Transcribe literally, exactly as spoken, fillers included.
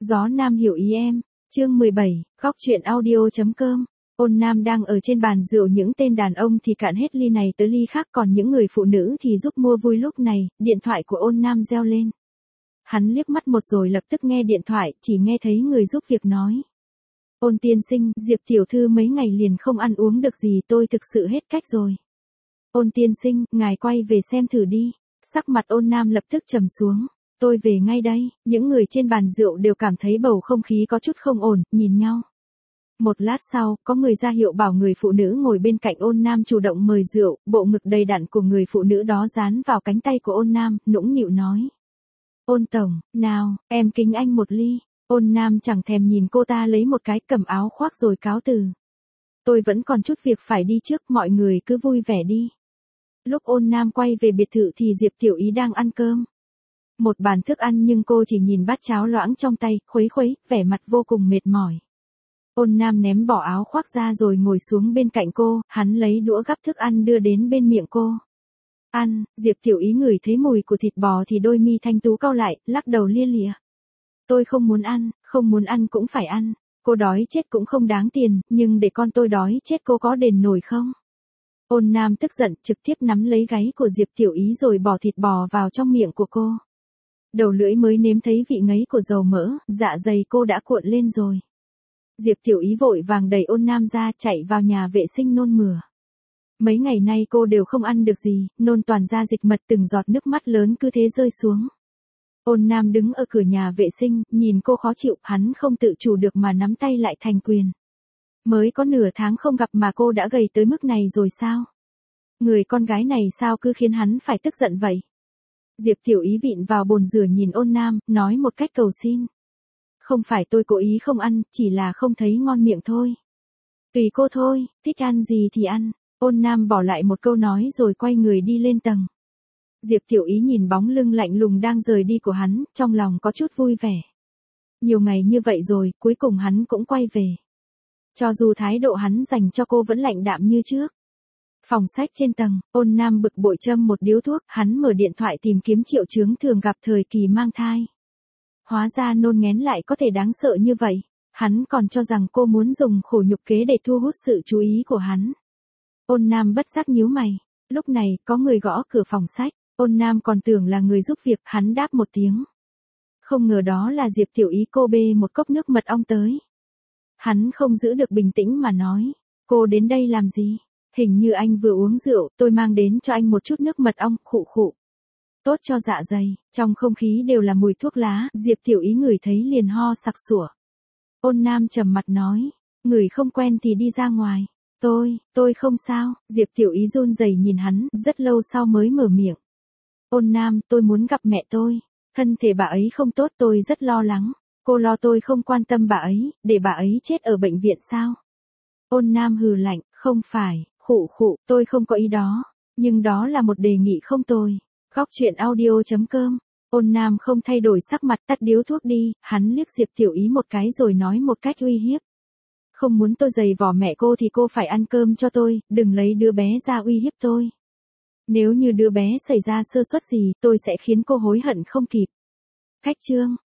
Gió Nam hiểu ý em. Chương mười bảy, góc truyện audio.com. Ôn Nam đang ở trên bàn rượu, những tên đàn ông thì cạn hết ly này tới ly khác, còn những người phụ nữ thì giúp mua vui. Lúc này, điện thoại của Ôn Nam reo lên. Hắn liếc mắt một rồi lập tức nghe điện thoại, chỉ nghe thấy người giúp việc nói. Ôn tiên sinh, Diệp tiểu thư mấy ngày liền không ăn uống được gì, tôi thực sự hết cách rồi. Ôn tiên sinh, ngài quay về xem thử đi. Sắc mặt Ôn Nam lập tức trầm xuống. Tôi về ngay đây. Những người trên bàn rượu đều cảm thấy bầu không khí có chút không ổn, nhìn nhau. Một lát sau, có người ra hiệu bảo người phụ nữ ngồi bên cạnh Ôn Nam chủ động mời rượu, bộ ngực đầy đặn của người phụ nữ đó dán vào cánh tay của Ôn Nam, nũng nịu nói. Ôn tổng, nào, em kính anh một ly. Ôn Nam chẳng thèm nhìn cô ta lấy một cái, cầm áo khoác rồi cáo từ. Tôi vẫn còn chút việc phải đi trước, mọi người cứ vui vẻ đi. Lúc Ôn Nam quay về biệt thự thì Diệp Tiểu Ý đang ăn cơm. Một bàn thức ăn nhưng cô chỉ nhìn bát cháo loãng trong tay, khuấy khuấy, vẻ mặt vô cùng mệt mỏi. Ôn Nam ném bỏ áo khoác ra rồi ngồi xuống bên cạnh cô, hắn lấy đũa gắp thức ăn đưa đến bên miệng cô. Ăn, Diệp Tiểu Ý ngửi thấy mùi của thịt bò thì đôi mi thanh tú cau lại, lắc đầu lia lịa. Tôi không muốn ăn, không muốn ăn cũng phải ăn, cô đói chết cũng không đáng tiền, nhưng để con tôi đói chết cô có đền nổi không? Ôn Nam tức giận, trực tiếp nắm lấy gáy của Diệp Tiểu Ý rồi bỏ thịt bò vào trong miệng của cô. Đầu lưỡi mới nếm thấy vị ngấy của dầu mỡ, dạ dày cô đã cuộn lên rồi. Diệp Tiểu Ý vội vàng đẩy Ôn Nam ra, chạy vào nhà vệ sinh nôn mửa. Mấy ngày nay cô đều không ăn được gì, nôn toàn ra dịch mật, từng giọt nước mắt lớn cứ thế rơi xuống. Ôn Nam đứng ở cửa nhà vệ sinh, nhìn cô khó chịu, hắn không tự chủ được mà nắm tay lại thành quyền. Mới có nửa tháng không gặp mà cô đã gầy tới mức này rồi sao? Người con gái này sao cứ khiến hắn phải tức giận vậy? Diệp Tiểu Ý vịn vào bồn rửa nhìn Ôn Nam, nói một cách cầu xin. Không phải tôi cố ý không ăn, chỉ là không thấy ngon miệng thôi. Tùy cô thôi, thích ăn gì thì ăn. Ôn Nam bỏ lại một câu nói rồi quay người đi lên tầng. Diệp Tiểu Ý nhìn bóng lưng lạnh lùng đang rời đi của hắn, trong lòng có chút vui vẻ. Nhiều ngày như vậy rồi, cuối cùng hắn cũng quay về. Cho dù thái độ hắn dành cho cô vẫn lạnh đạm như trước. Phòng sách trên tầng, Ôn Nam bực bội châm một điếu thuốc, hắn mở điện thoại tìm kiếm triệu chứng thường gặp thời kỳ mang thai. Hóa ra nôn nghén lại có thể đáng sợ như vậy, hắn còn cho rằng cô muốn dùng khổ nhục kế để thu hút sự chú ý của hắn. Ôn Nam bất giác nhíu mày, lúc này có người gõ cửa phòng sách, Ôn Nam còn tưởng là người giúp việc, hắn đáp một tiếng. Không ngờ đó là Diệp Tiểu Ý, cô bê một cốc nước mật ong tới. Hắn không giữ được bình tĩnh mà nói, cô đến đây làm gì? Hình như anh vừa uống rượu, tôi mang đến cho anh một chút nước mật ong, khụ khụ. Tốt cho dạ dày, trong không khí đều là mùi thuốc lá, Diệp Tiểu Ý ngửi thấy liền ho sặc sủa. Ôn Nam trầm mặt nói, ngửi không quen thì đi ra ngoài. Tôi, tôi không sao, Diệp Tiểu Ý run rẩy nhìn hắn, rất lâu sau mới mở miệng. Ôn Nam, tôi muốn gặp mẹ tôi, thân thể bà ấy không tốt, tôi rất lo lắng. Cô lo tôi không quan tâm bà ấy, để bà ấy chết ở bệnh viện sao? Ôn Nam hừ lạnh, không phải, khụ khụ, tôi không có ý đó, nhưng đó là một đề nghị không tồi. Góc truyện audio.com. Ôn Nam không thay đổi sắc mặt, tắt điếu thuốc đi, hắn liếc Diệp Tiểu Ý một cái rồi nói một cách uy hiếp. Không muốn tôi giày vò mẹ cô thì cô phải ăn cơm cho tôi, đừng lấy đứa bé ra uy hiếp tôi. Nếu như đứa bé xảy ra sơ suất gì, tôi sẽ khiến cô hối hận không kịp. Khách trương,